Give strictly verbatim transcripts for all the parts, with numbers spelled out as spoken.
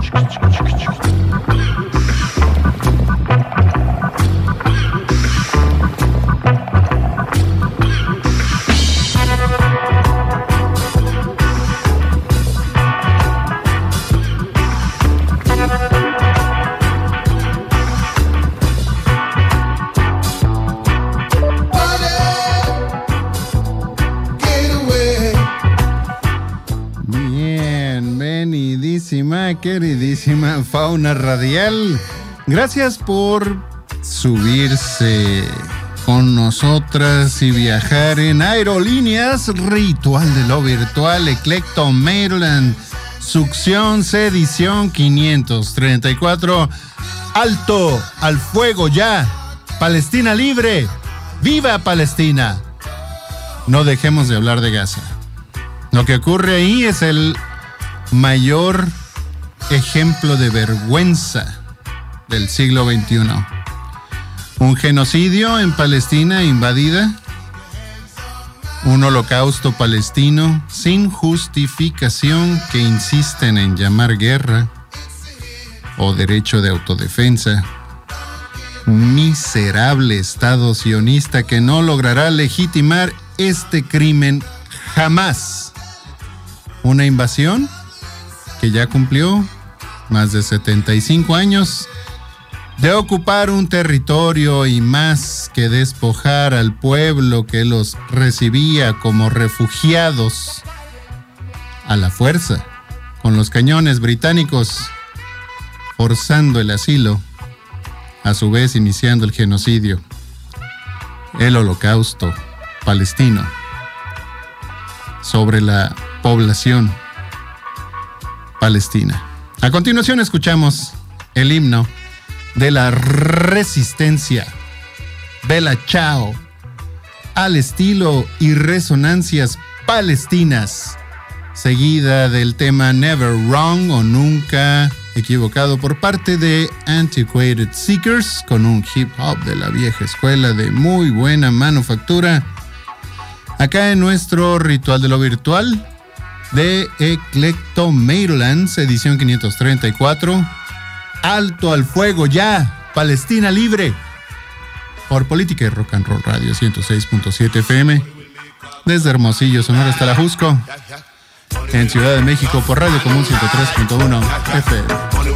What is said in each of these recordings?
Queridísima fauna radial, gracias por subirse con nosotras y viajar en Aerolíneas Ritual de lo Virtual, Eclecto Maryland, succión sedición quinientos treinta y cuatro. Alto al fuego ya, Palestina libre, viva Palestina. No dejemos de hablar de Gaza. Lo que ocurre ahí es el mayor ejemplo de vergüenza del siglo veintiuno. Un genocidio en Palestina invadida, un holocausto palestino sin justificación que insisten en llamar guerra o derecho de autodefensa. Miserable Estado sionista que no logrará legitimar este crimen jamás. Una invasión que ya cumplió más de setenta y cinco años de ocupar un territorio y más que despojar al pueblo que los recibía como refugiados a la fuerza, con los cañones británicos forzando el asilo, a su vez iniciando el genocidio, el holocausto palestino sobre la población palestina. A continuación escuchamos el himno de la resistencia, Bella Ciao, al estilo y resonancias palestinas, seguida del tema Never Wrong o Nunca Equivocado por parte de Antiquated Seekers, con un hip hop de la vieja escuela de muy buena manufactura, acá en nuestro Ritual de lo Virtual de Eclecto Maryland, edición quinientos treinta y cuatro. Alto al fuego ya, Palestina libre, por Política y Rock and Roll Radio ciento seis punto siete F M, desde Hermosillo, Sonora hasta la Jusco, en Ciudad de México por Radio Común ciento tres punto uno F M.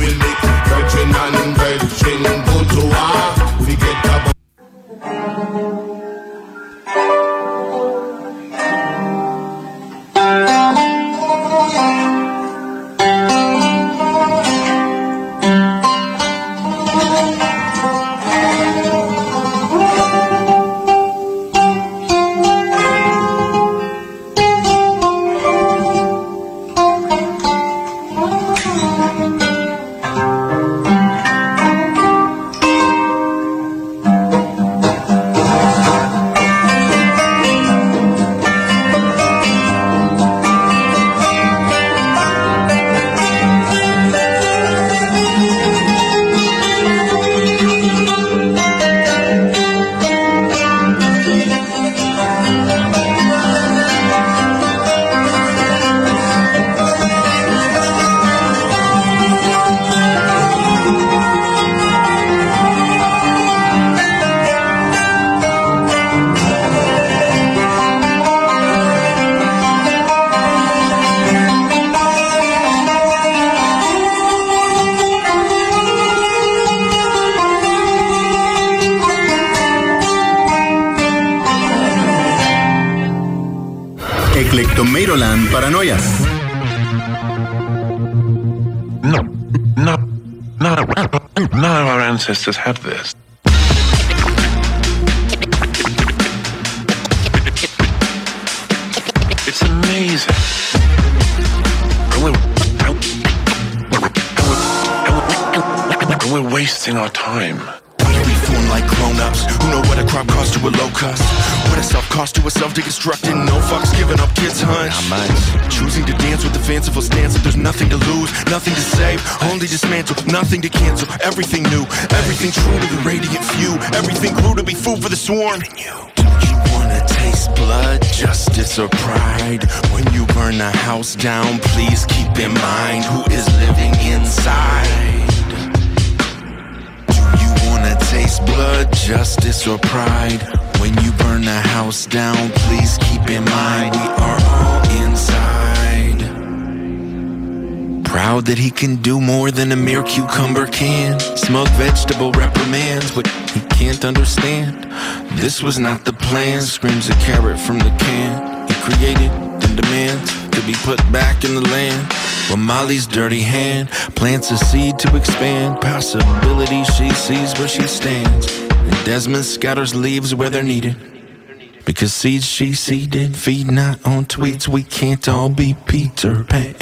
Eclectomaryland Paranoia. No, no, none of, none of our ancestors had this. It's amazing. And we're, and we're wasting our time. Like grown-ups who know what a crop costs to a low cost, what a self cost to a self-deconstructing, no fucks giving up kids hunch, choosing to dance with the fanciful stance that there's nothing to lose, nothing to save, only dismantle, nothing to cancel, everything new, everything true to the radiant few, everything grew to be food for the swarm. Don't you wanna wanna taste blood, justice, or pride? When you burn a house down, please keep in mind who is living inside. Do you wanna taste blood, justice, or pride? When you burn a house down, please keep in mind we are all inside. Proud that he can do more than a mere cucumber can. Smug vegetable reprimands what he can't understand. This was not the plan, screams a carrot from the can. He created, then demands to be put back in the land. Well, Molly's dirty hand plants a seed to expand. Possibility she sees where she stands. And Desmond scatters leaves where they're needed. Because seeds she seeded feed not on tweets. We can't all be Peter Pan.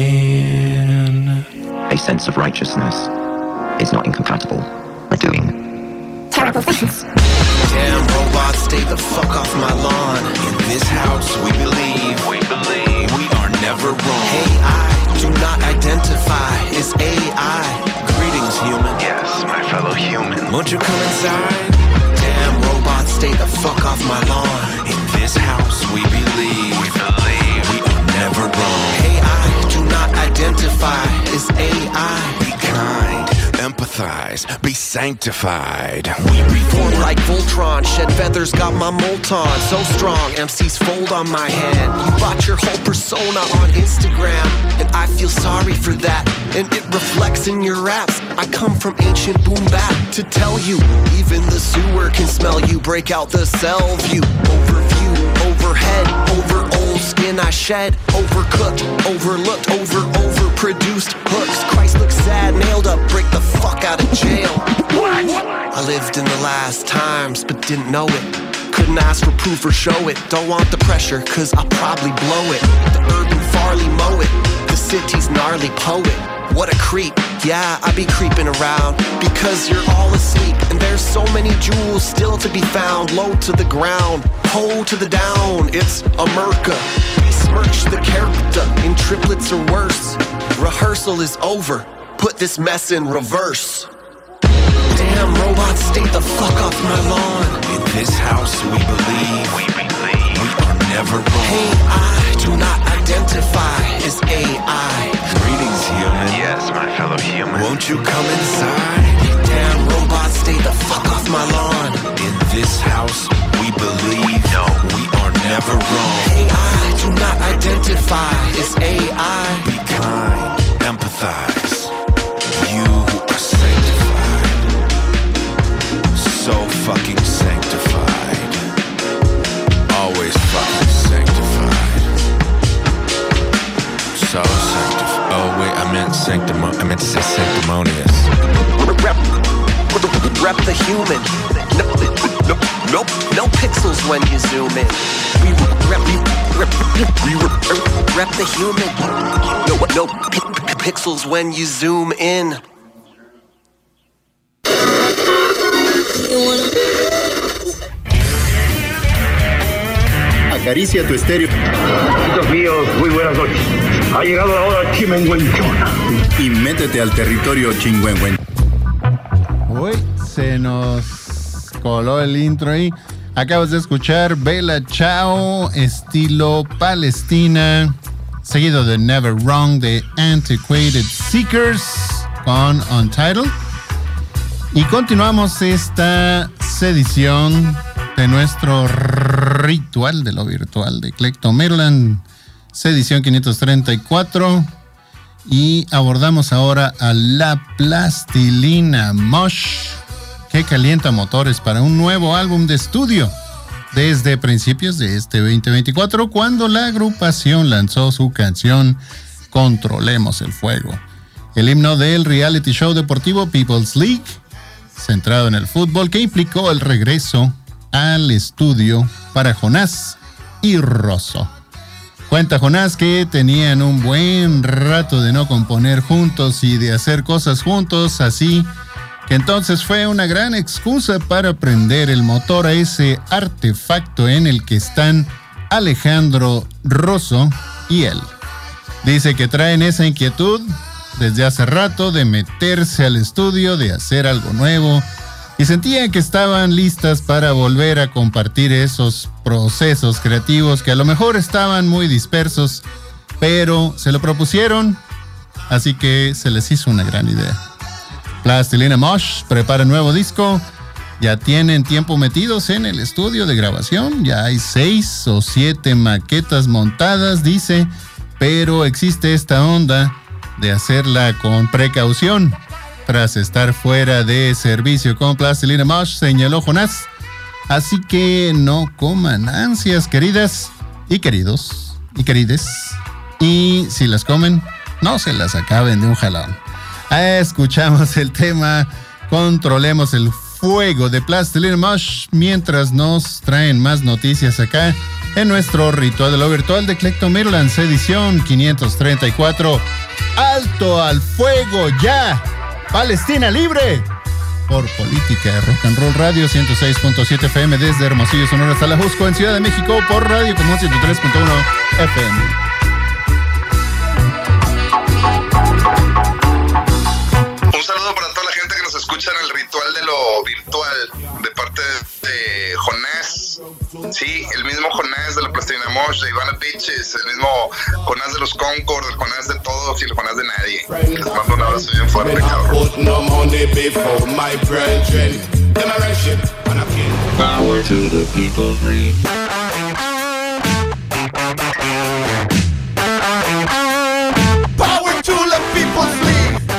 A sense of righteousness is not incompatible with doing terrible things. Damn robots, stay the fuck off my lawn. In this house we believe, we believe we are never wrong. Hey, I do not identify as A I. Greetings, human. Yes, my fellow human. Won't you come inside? Damn robots, stay the fuck off my lawn. In this house we believe, we believe we are never wrong. Hey, I do not identify as A I. Be kind, empathize, be sanctified. We reform like Voltron, shed feathers, got my Molton. So strong, M Cs fold on my hand. You bought your whole persona on Instagram, and I feel sorry for that. And it reflects in your raps. I come from ancient boom bap to tell you, even the sewer can smell you. Break out the cell view, overview, overhead, over old skin I shed, overcooked, overlooked, over overproduced hooks. Christ looks sad, nailed up, break the fuck out of jail. What? I lived in the last times, but didn't know it. Couldn't ask for proof or show it. Don't want the pressure, cause I'll probably blow it. The urban Farley mow it, the city's gnarly poet. What a creep, yeah, I be creeping around because you're all asleep and there's so many jewels still to be found. Low to the ground, hoe to the down, it's America. Besmirch the character in triplets or worse. Rehearsal is over, put this mess in reverse. Damn robots, stay the fuck off my lawn. In this house we believe, we believe we are never wrong. Hey, I do not identify as A I. Greetings, human. Yes, my fellow human. Won't you come inside? Damn robots, stay the fuck off my lawn. In this house we believe, no, we are never wrong. Hey, I do not identify as A I. Be kind, empathize. You are sanctified, so fucking sanctified, always fucking sanctified, so sanctified. Oh wait, I meant sanctimo- I meant to say sanctimonious. Rep, rep the human. No, no, no, no pixels when you zoom in. We rep, we rep, we rep, rep the human. No, no p- pixels when you zoom in. Acaricia tu estéreo. Amigos míos, muy buenas noches. Ha llegado la hora chimenguenchona. Y métete al territorio chingüengüen. Uy, se nos coló el intro ahí. Acabas de escuchar Bella Ciao, estilo Palestina, seguido de Never Wrong de Antiquated Seekers con Untitled. Y continuamos esta sedición de nuestro ritual de lo virtual de Eclecto Maryland, sedición quinientos treinta y cuatro, y abordamos ahora a la plastilina Mosh, que calienta motores para un nuevo álbum de estudio desde principios de este veinte veinticuatro, cuando la agrupación lanzó su canción Controlemos el Fuego, el himno del reality show deportivo People's League, centrado en el fútbol, que implicó el regreso al estudio para Jonás y Rosso. Cuenta Jonás que tenían un buen rato de no componer juntos y de hacer cosas juntos, así que entonces fue una gran excusa para prender el motor a ese artefacto en el que están Alejandro Rosso y él. Dice que traen esa inquietud desde hace rato de meterse al estudio, de hacer algo nuevo, y sentían que estaban listas para volver a compartir esos procesos creativos que a lo mejor estaban muy dispersos, pero se lo propusieron, así que se les hizo una gran idea. Plastilina Mosh prepara nuevo disco. Ya tienen tiempo metidos en el estudio de grabación. Ya hay seis o siete maquetas montadas, dice, pero existe esta onda de hacerla con precaución. Tras estar fuera de servicio con Plastilina Mosh, señaló Jonás. Así que no coman ansias, queridas y queridos y querides. Y si las comen, no se las acaben de un jalón. Escuchamos el tema Controlemos el Fuego de Plastilina Mosh mientras nos traen más noticias acá en nuestro ritual de lo virtual de Eclectomerulands, edición quinientos treinta y cuatro. ¡Alto al fuego ya! ¡Palestina libre! Por Política Rock and Roll Radio ciento seis punto siete F M desde Hermosillo, Sonora hasta La Jusco en Ciudad de México por Radio Común ciento tres punto uno F M. Un saludo para toda la gente que nos escucha en el ritual de lo virtual de parte de Jonás. Sí, el mismo Jonás de la Plastilina Mosh, de Ivana Pitches, el mismo Jonás de los Concord, el Jonás de todos y el Jonás de nadie. Les mando un abrazo bien fuerte, cabrón. Power to the people free. Power to the people free.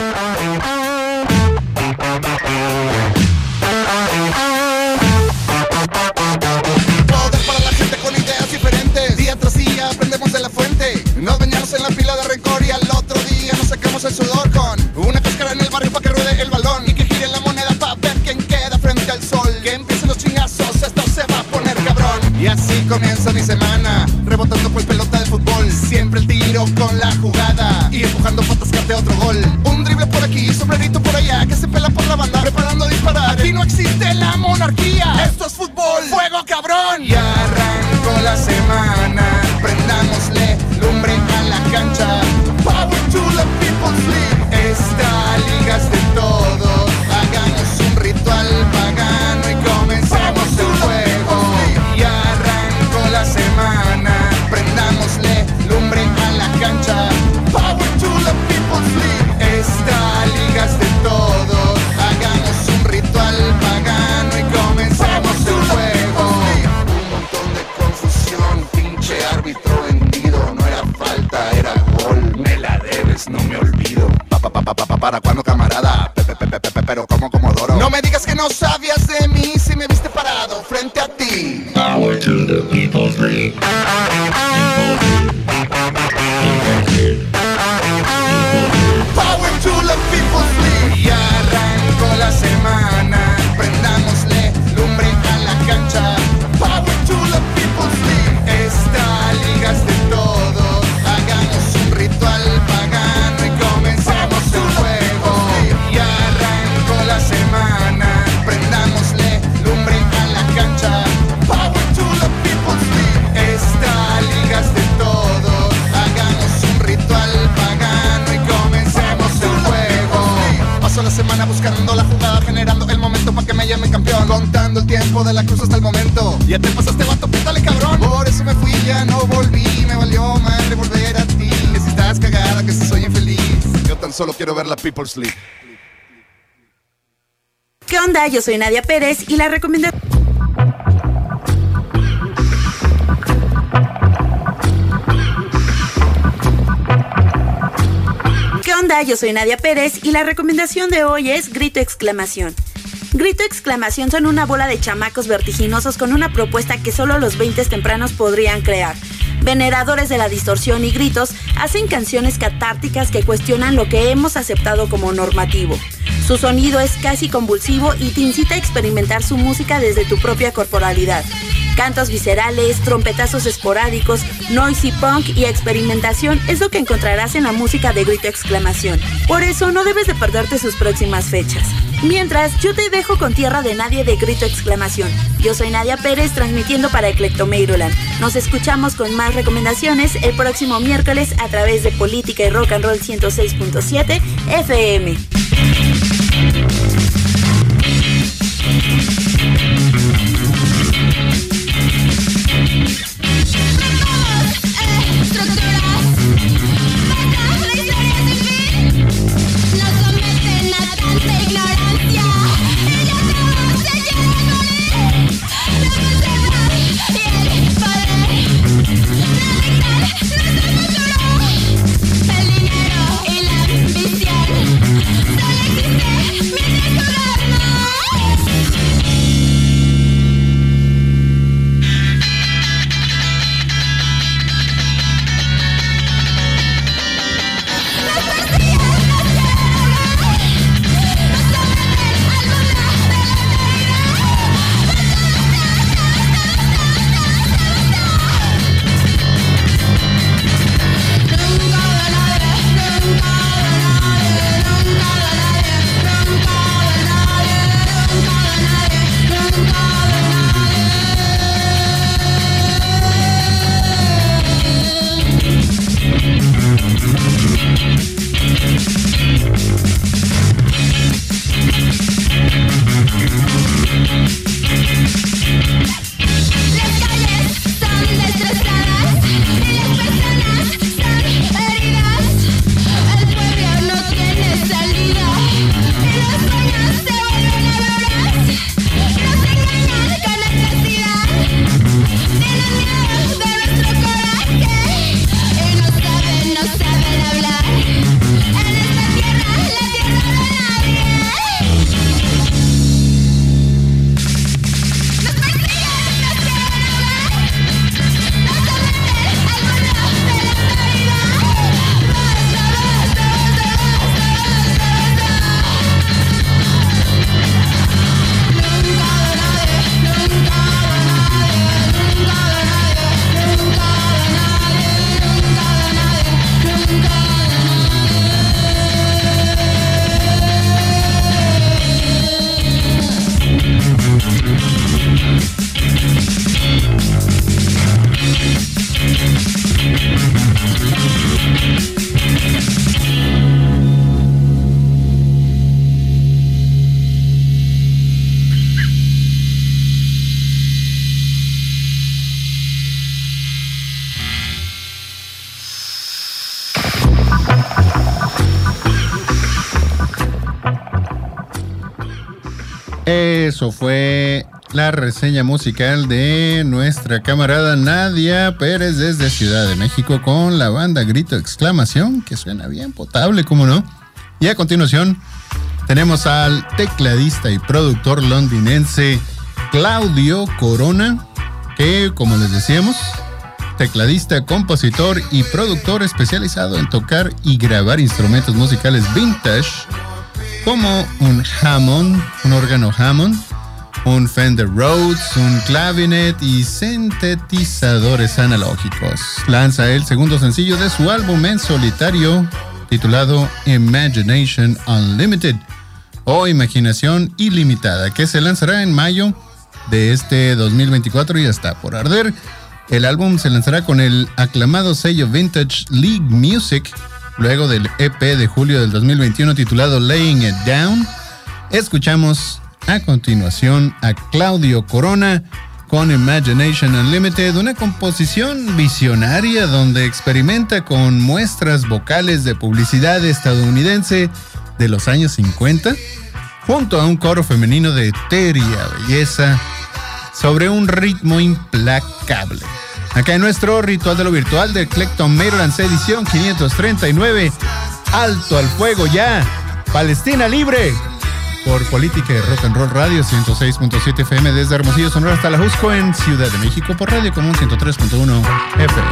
Nos bañamos en la pila de rencor y al otro día nos sacamos el sudor con una cáscara en el barrio para que ruede el balón y que gire la moneda para ver quién queda frente al sol. Que empiecen los chingazos, esto se va a poner cabrón. Y así comienza mi semana, rebotando por pelota de fútbol. Siempre el tiro con la jugada y empujando patas de otro gol. Un drible por aquí, sombrerito por allá, que se pela por la banda, preparando a disparar. Aquí no existe la monarquía, esto es fútbol, fuego cabrón. Y arrancó la semana, prendámosle lumbre a la cancha. Power to the people's league. Esta liga es de todos. Hagamos un ritual pagano y comencemos el juego. Y arrancó la semana, prendámosle lumbre a la cancha. Power to the people's league. Esta liga es de todos. Hagamos un ritual pagano y comencemos el juego. Un montón de confusión, pinche árbitro vendido. No era falta, era gol. Me la debes, no me olvido. Pa, pa, pa, pa, pa, pa, para cuando, camarada. Pe, pe, pe, pe, pe, pero como Comodoro. No me digas que no sabías de mí si me viste parado frente a ti. Power to the people's league. Power to the people's league. Y arrancó la semana, prendámosle lumbre a la cancha. Power to the people's league. Esta liga es de todos. Hagamos un ritual pagano y comencemos el juego. Y arrancó la semana, prendámosle lumbre a la cancha. Power to the people's league. Esta liga es de todos. Hagamos un ritual pagano y comencemos el juego. Paso la semana buscando la jugada, generando el momento para que me llame campeón. Contando el tiempo de la cruz hasta el momento. Ya te pasaste, vato, pítale, cabrón. Por eso me fui, ya no volví. Me valió madre volver a ti. Que si estás cagada, que si soy infeliz. Yo tan solo quiero ver la People's League. ¿Qué onda? Yo soy Nadia Pérez y la recomendación... ¿Qué onda? Yo soy Nadia Pérez y la recomendación de hoy es Grito Exclamación. Grito Exclamación son una bola de chamacos vertiginosos con una propuesta que solo los veintes tempranos podrían crear. Veneradores de la distorsión y gritos, hacen canciones catárticas que cuestionan lo que hemos aceptado como normativo. Su sonido es casi convulsivo y te incita a experimentar su música desde tu propia corporalidad. Cantos viscerales, trompetazos esporádicos, noisy punk y experimentación es lo que encontrarás en la música de Grito Exclamación. Por eso no debes de perderte sus próximas fechas. Mientras, yo te dejo con Tierra de Nadie de Grito Exclamación. Yo soy Nadia Pérez, transmitiendo para Eclectomerulands. Nos escuchamos con más recomendaciones el próximo miércoles a través de Política y Rock and Roll ciento seis punto siete F M. Eso fue la reseña musical de nuestra camarada Nadia Pérez desde Ciudad de México con la banda Grito Exclamación, que suena bien potable, ¿cómo no? Y a continuación tenemos al tecladista y productor londinense Claudio Corona, que, como les decíamos, tecladista, compositor y productor especializado en tocar y grabar instrumentos musicales vintage como un Hammond, un órgano Hammond, un Fender Rhodes, un clavinet y sintetizadores analógicos. Lanza el segundo sencillo de su álbum en solitario titulado Imagination Unlimited o Imaginación Ilimitada, que se lanzará en mayo de este dos mil veinticuatro y está por arder. El álbum se lanzará con el aclamado sello Vintage League Music luego del E P de julio del dos mil veintiuno titulado Laying It Down. Escuchamos a continuación a Claudio Corona con Imagination Unlimited, una composición visionaria donde experimenta con muestras vocales de publicidad estadounidense de los años cincuenta, junto a un coro femenino de etérea belleza sobre un ritmo implacable. Acá en nuestro Ritual de lo Virtual de Eclectomatorance edición quinientos treinta y nueve, Alto al Fuego ya, Palestina Libre, por Política de Rock and Roll Radio ciento seis punto siete F M desde Hermosillo, Sonora hasta La Jusco en Ciudad de México por Radio Común ciento tres punto uno F M.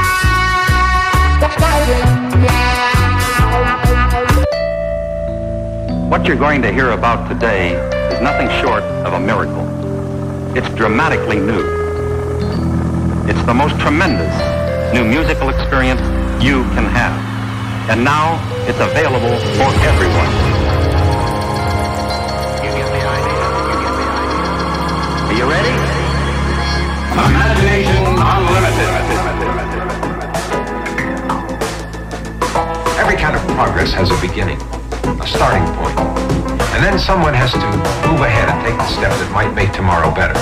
What you're going to hear about today is nothing short of a miracle. It's dramatically new. It's the most tremendous new musical experience you can have. And now it's available for everyone. You get the idea? You get the idea? Are you ready? Imagination Unlimited. Every kind of progress has a beginning, a starting point. And then someone has to move ahead and take the step that might make tomorrow better.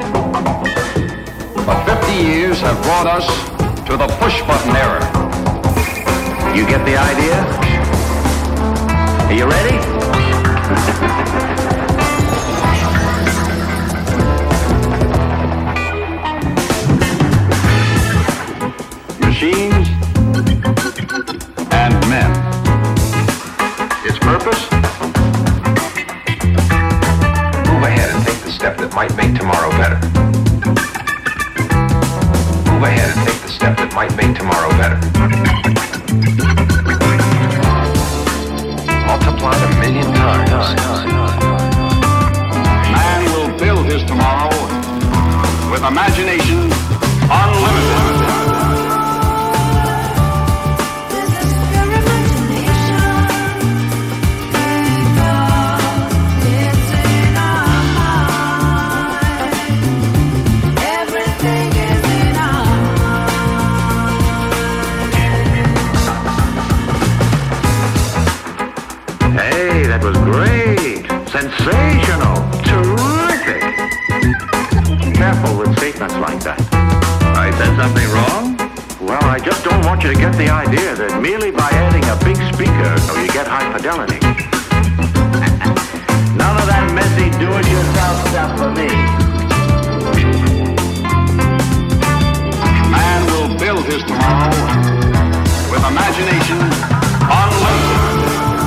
But fifty years have brought us to the push-button era. You get the idea? Are you ready? Machines and men. Its purpose? Move ahead and take the step that might make tomorrow better. Move ahead and take the step that might make tomorrow better. Multiplied a million times. Man will build his tomorrow with imagination unlimited. That was great, sensational, terrific. Careful with statements like that. I said something wrong? Well, I just don't want you to get the idea that merely by adding a big speaker, you get high fidelity. None of that messy do-it-yourself stuff for me. Man will build his tomorrow with imagination unlimited.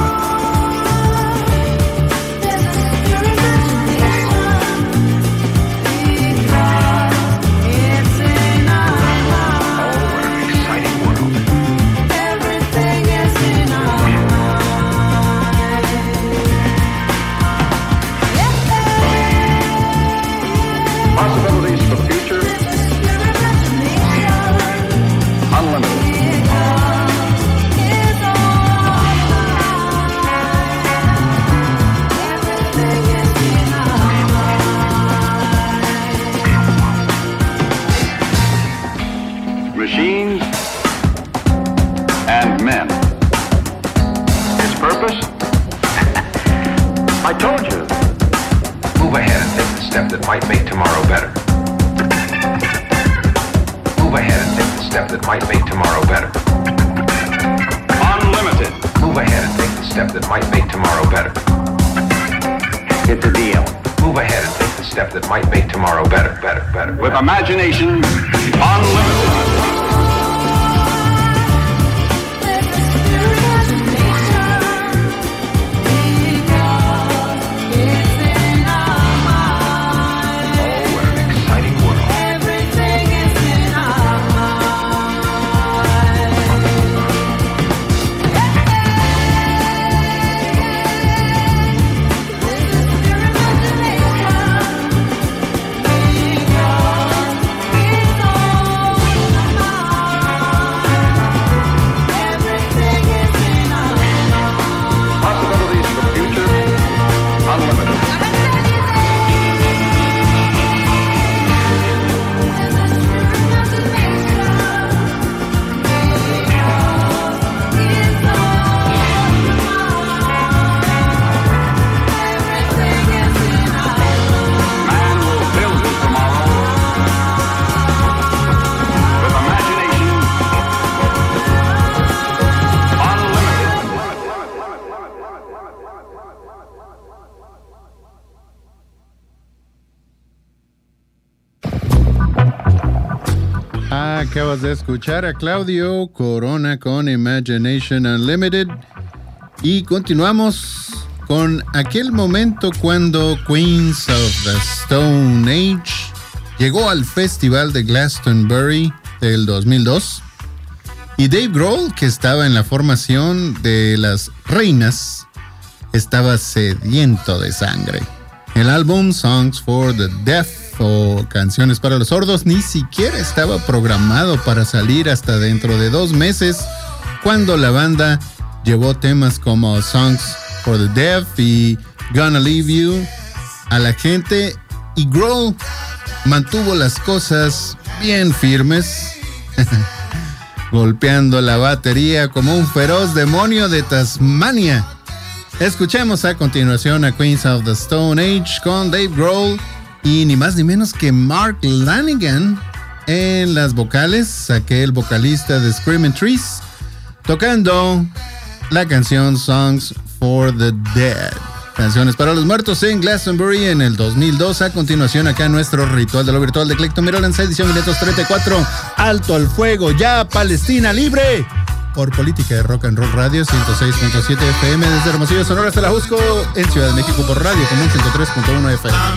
Possibilities for the future, unlimited. Machines and men. Its purpose? I told you. Move ahead and take the step that might make tomorrow better. Move ahead and take the step that might make tomorrow better. Unlimited. Move ahead and take the step that might make tomorrow better. It's a deal. move ahead and take the step that might make tomorrow better, better, better. With imagination unlimited. Acabas de escuchar a Claudio Corona con Imagination Unlimited y continuamos con aquel momento cuando Queens of the Stone Age llegó al Festival de Glastonbury del dos mil dos y Dave Grohl, que estaba en la formación de las reinas, estaba sediento de sangre. El álbum Songs for the Deaf o Canciones para los Sordos ni siquiera estaba programado para salir hasta dentro de dos meses, cuando la banda llevó temas como Songs for the Deaf y Gonna Leave You a la gente, y Grohl mantuvo las cosas bien firmes, golpeando la batería como un feroz demonio de Tasmania. Escuchemos a continuación a Queens of the Stone Age con Dave Grohl y ni más ni menos que Mark Lanegan en las vocales, aquel vocalista de Screaming Trees, tocando la canción Songs for the Dead, Canciones para los Muertos en Glastonbury en el dos mil dos. A continuación acá nuestro ritual de lo virtual de Clecton Mirolens, edición quinientos treinta y cuatro. Alto al fuego, ya Palestina libre, por Política de Rock and Roll Radio ciento seis punto siete F M desde Hermosillo, Sonora hasta La Jusco, en Ciudad de México por Radio Común ciento tres punto uno F M.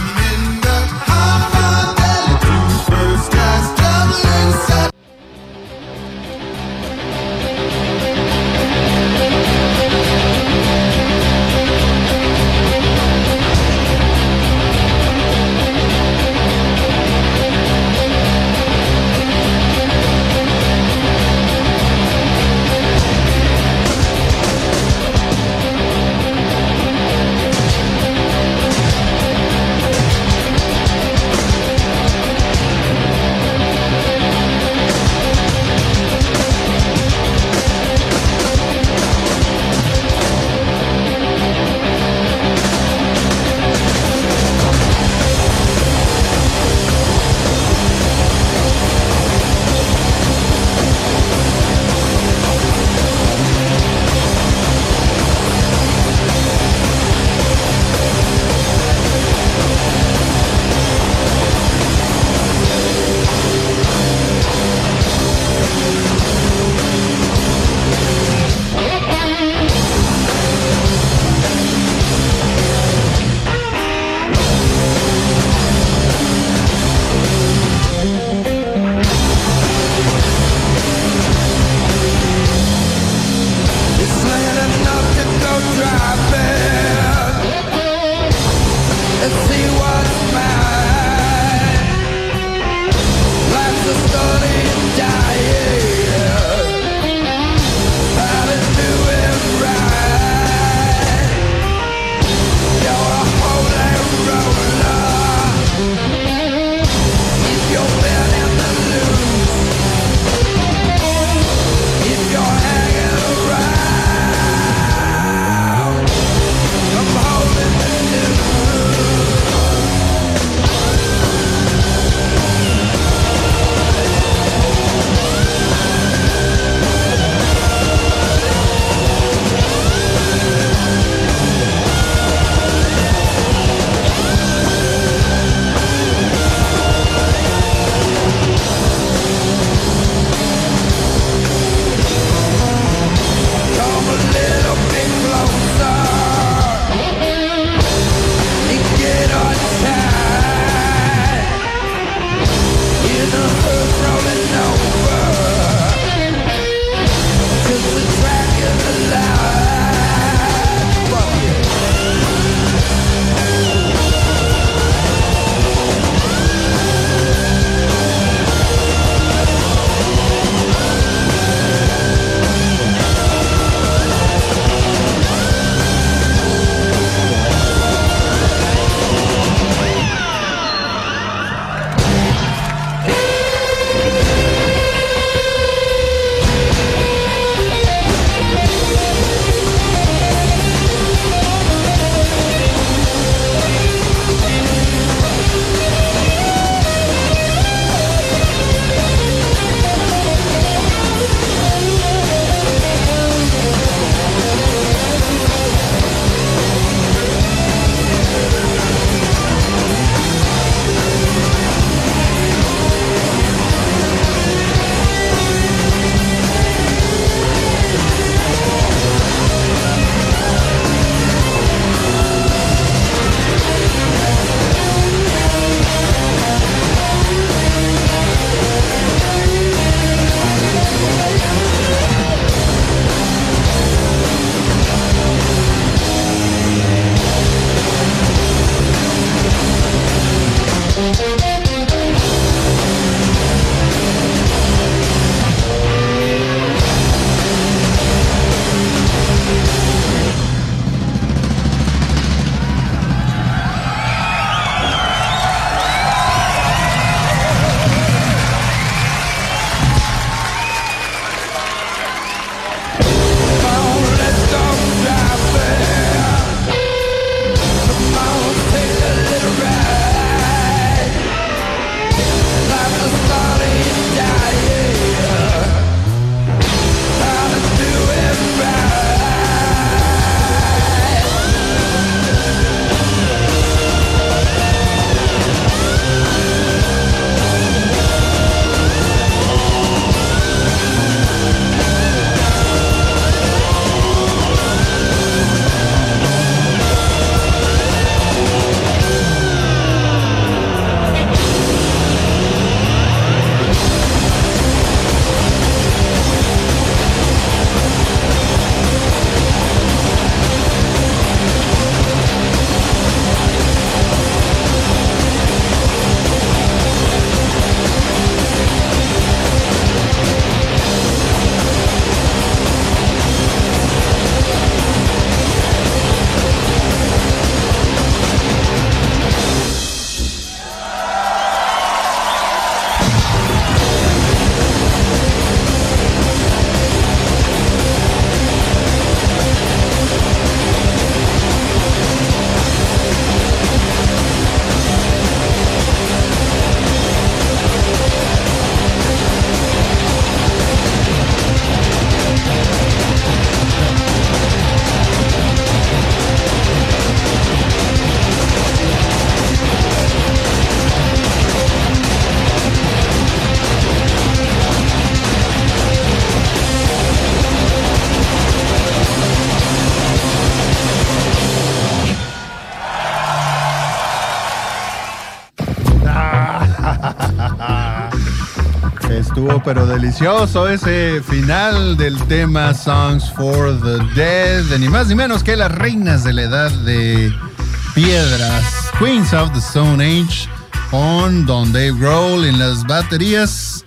Estuvo pero delicioso ese final del tema Songs for the Dead, de ni más ni menos que las reinas de la edad de piedras, Queens of the Stone Age, con Don Dave Grohl en las baterías.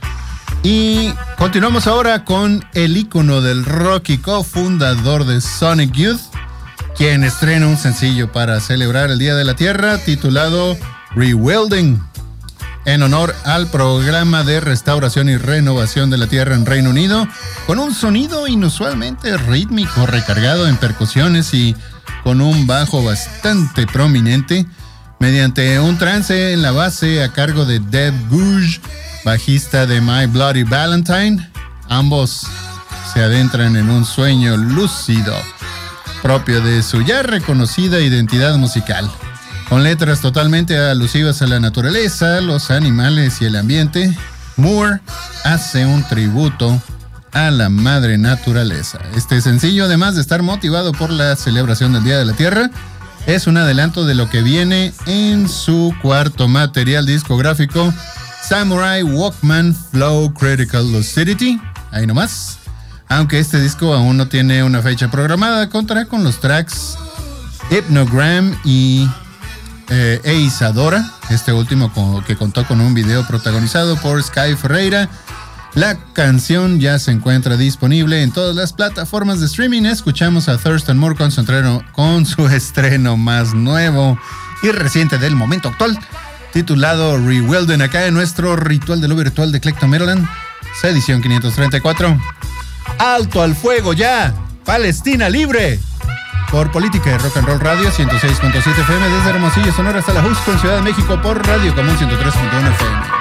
Y continuamos ahora con el ícono del rock y cofundador de Sonic Youth, quien estrena un sencillo para celebrar el Día de la Tierra titulado Rewilding, en honor al programa de restauración y renovación de la Tierra en Reino Unido, con un sonido inusualmente rítmico recargado en percusiones y con un bajo bastante prominente, mediante un trance en la base a cargo de Deb Gouge, bajista de My Bloody Valentine. Ambos se adentran en un sueño lúcido propio de su ya reconocida identidad musical, con letras totalmente alusivas a la naturaleza, los animales y el ambiente. Moore hace un tributo a la madre naturaleza. Este sencillo, además de estar motivado por la celebración del Día de la Tierra, es un adelanto de lo que viene en su cuarto material discográfico, Samurai Walkman Flow Critical Lucidity. Ahí nomás. Aunque este disco aún no tiene una fecha programada, contará con los tracks Hypnogram y eh, e Isadora, este último con, que contó con un video protagonizado por Sky Ferreira. La canción ya se encuentra disponible en todas las plataformas de streaming. Escuchamos a Thurston Moore con su estreno, con su estreno más nuevo y reciente del momento actual, titulado Rewilding, acá en nuestro Ritual de lo Virtual de Clecton Maryland, edición quinientos treinta y cuatro. ¡Alto al fuego ya! ¡Palestina libre! Por Política de Rock and Roll Radio ciento seis punto siete F M desde Hermosillo, Sonora, hasta la Houston, Ciudad de México, por Radio Común ciento tres punto uno F M.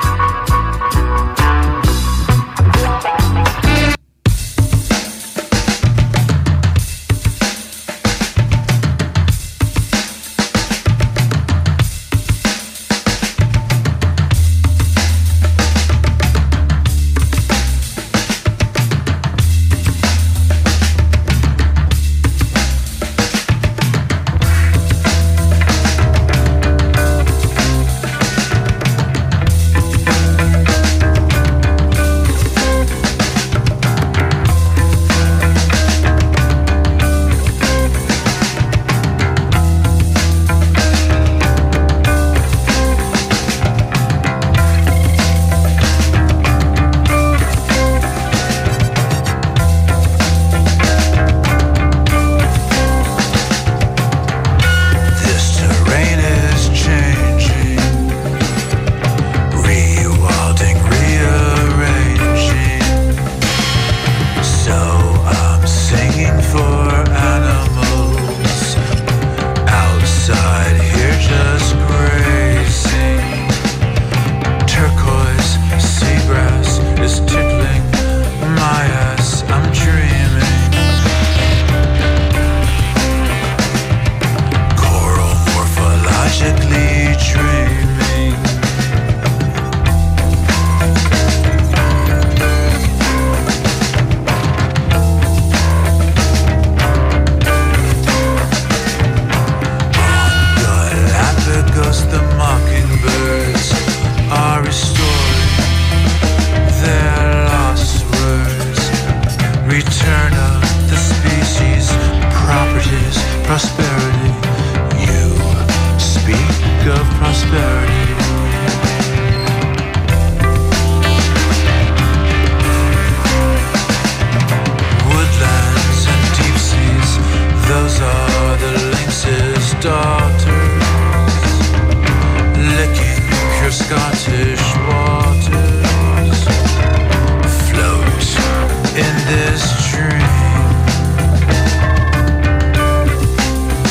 In this dream,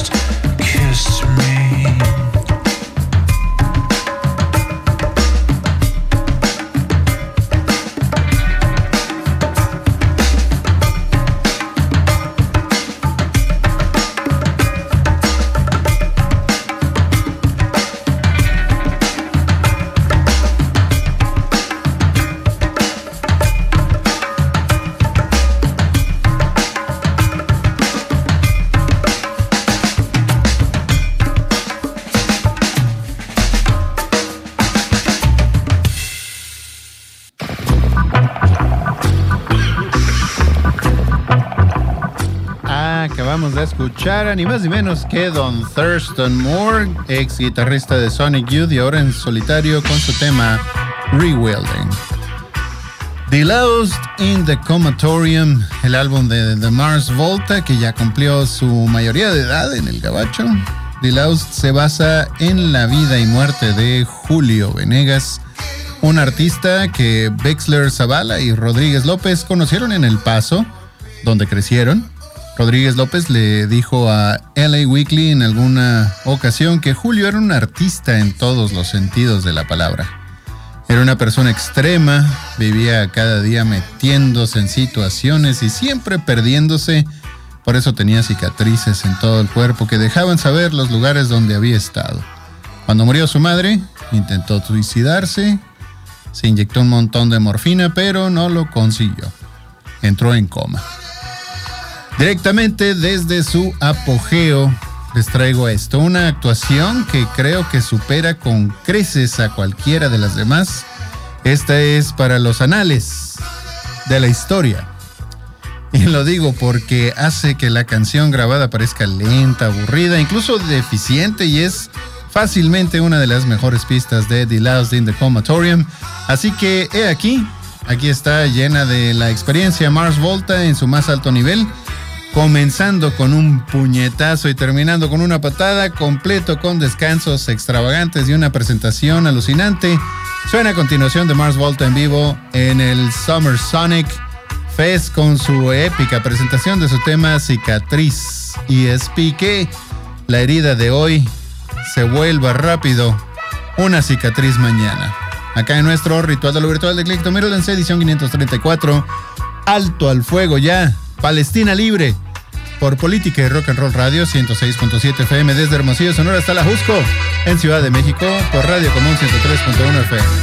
just kiss me. Acabamos de escuchar a ni más ni menos que Don Thurston Moore, ex guitarrista de Sonic Youth y ahora en solitario con su tema Rewilding. The Lost in the Comatorium, el álbum de The Mars Volta, que ya cumplió su mayoría de edad en el gabacho. The Lost se basa en la vida y muerte de Julio Venegas, un artista que Bexler Zavala y Rodríguez López conocieron en El Paso, donde crecieron. Rodríguez López le dijo a L A Weekly en alguna ocasión que Julio era un artista en todos los sentidos de la palabra. Era una persona extrema, vivía cada día metiéndose en situaciones y siempre perdiéndose, por eso tenía cicatrices en todo el cuerpo que dejaban saber los lugares donde había estado. Cuando murió su madre, intentó suicidarse, se inyectó un montón de morfina, pero no lo consiguió. Entró en coma. Directamente desde su apogeo les traigo esto, una actuación que creo que supera con creces a cualquiera de las demás. Esta es para los anales de la historia. Y lo digo porque hace que la canción grabada parezca lenta, aburrida, incluso deficiente, y es fácilmente una de las mejores pistas de The Lost in the Comatorium. Así que he aquí, aquí está llena de la experiencia Mars Volta en su más alto nivel, comenzando con un puñetazo y terminando con una patada, completo con descansos extravagantes y una presentación alucinante. Suena a continuación de Mars Volta en vivo en el Summer Sonic Fest con su épica presentación de su tema Cicatriz. Y espero que la herida de hoy se vuelva rápido una cicatriz mañana. Acá en nuestro Ritual de lo Virtual de Clicto Mirrorlance, edición quinientos treinta y cuatro. Alto al fuego ya. Palestina Libre, por Política y Rock and Roll Radio, ciento seis punto siete F M desde Hermosillo, Sonora hasta La Jusco, en Ciudad de México, por Radio Común ciento tres punto uno F M.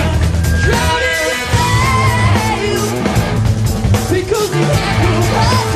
Because we can't go back.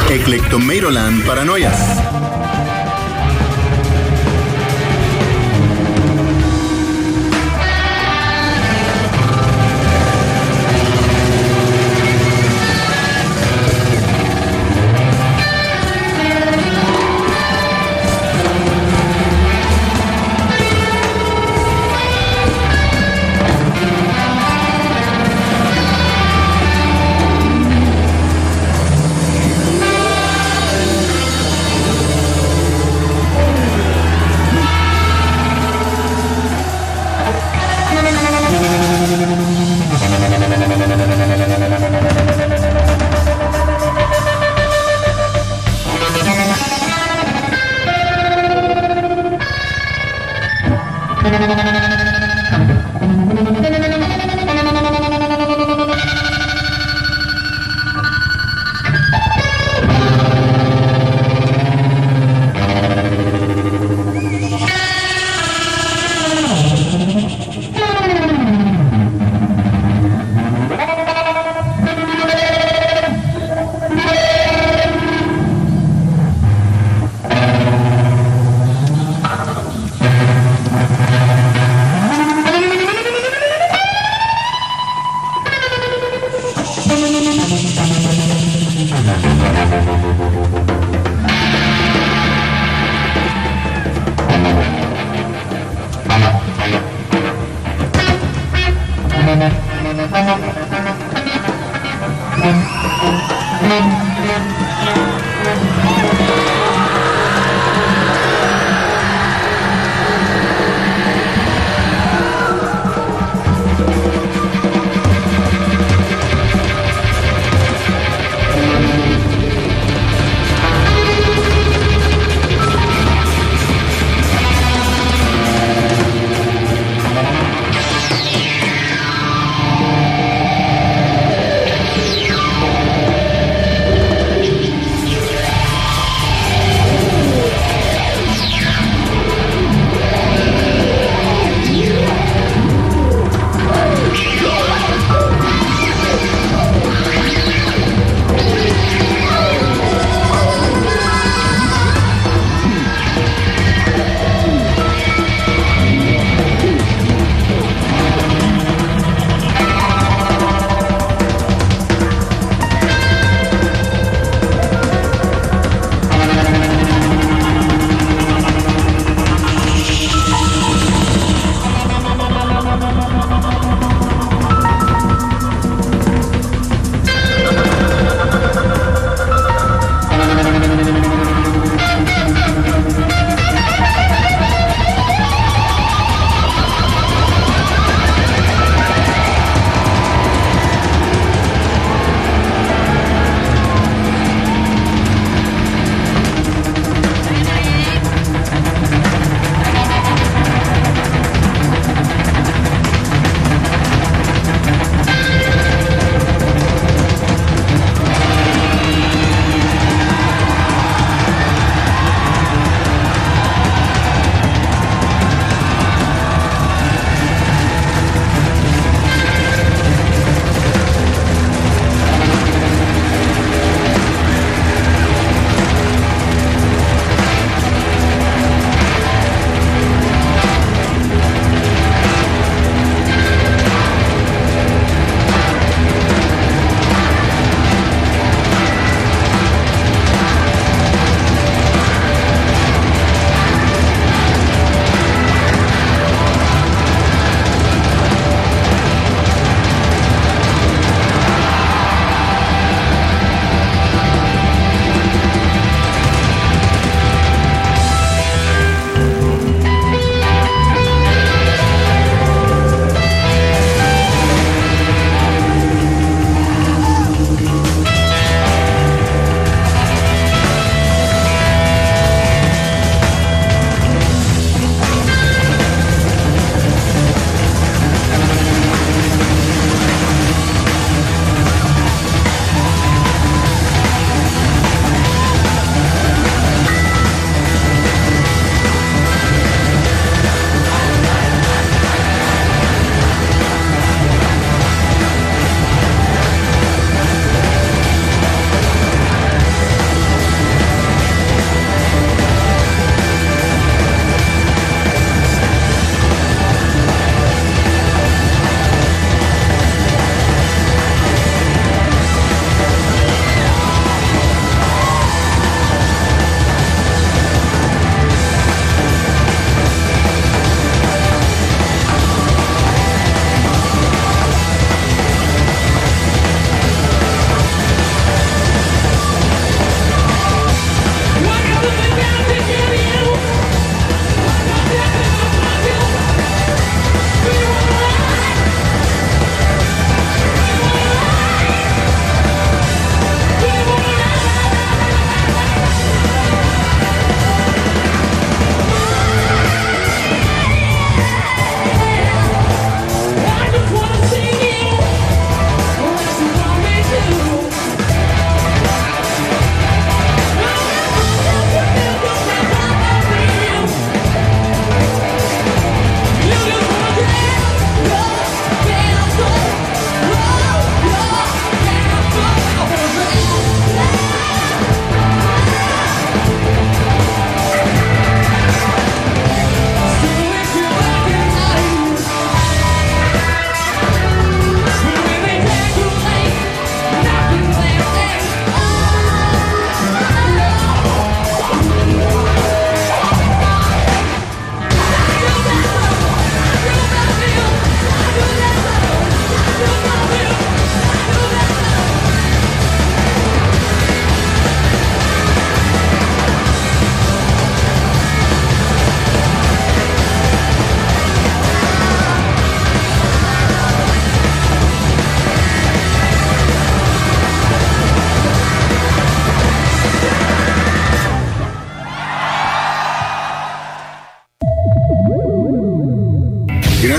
Eclectomeiroland Paranoias.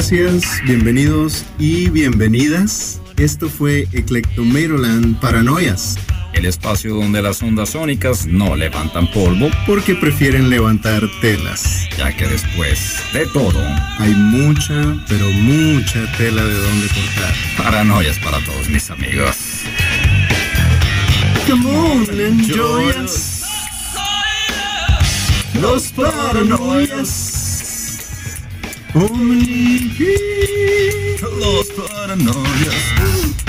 gracias, bienvenidos y bienvenidas. Esto fue Eclectomatoland Paranoias. El espacio donde las ondas sónicas no levantan polvo porque prefieren levantar telas. Ya que después de todo hay mucha, pero mucha tela de donde cortar. Paranoias para todos mis amigos. Come on, enjoy us. Los paranoias. Only Los paranoias.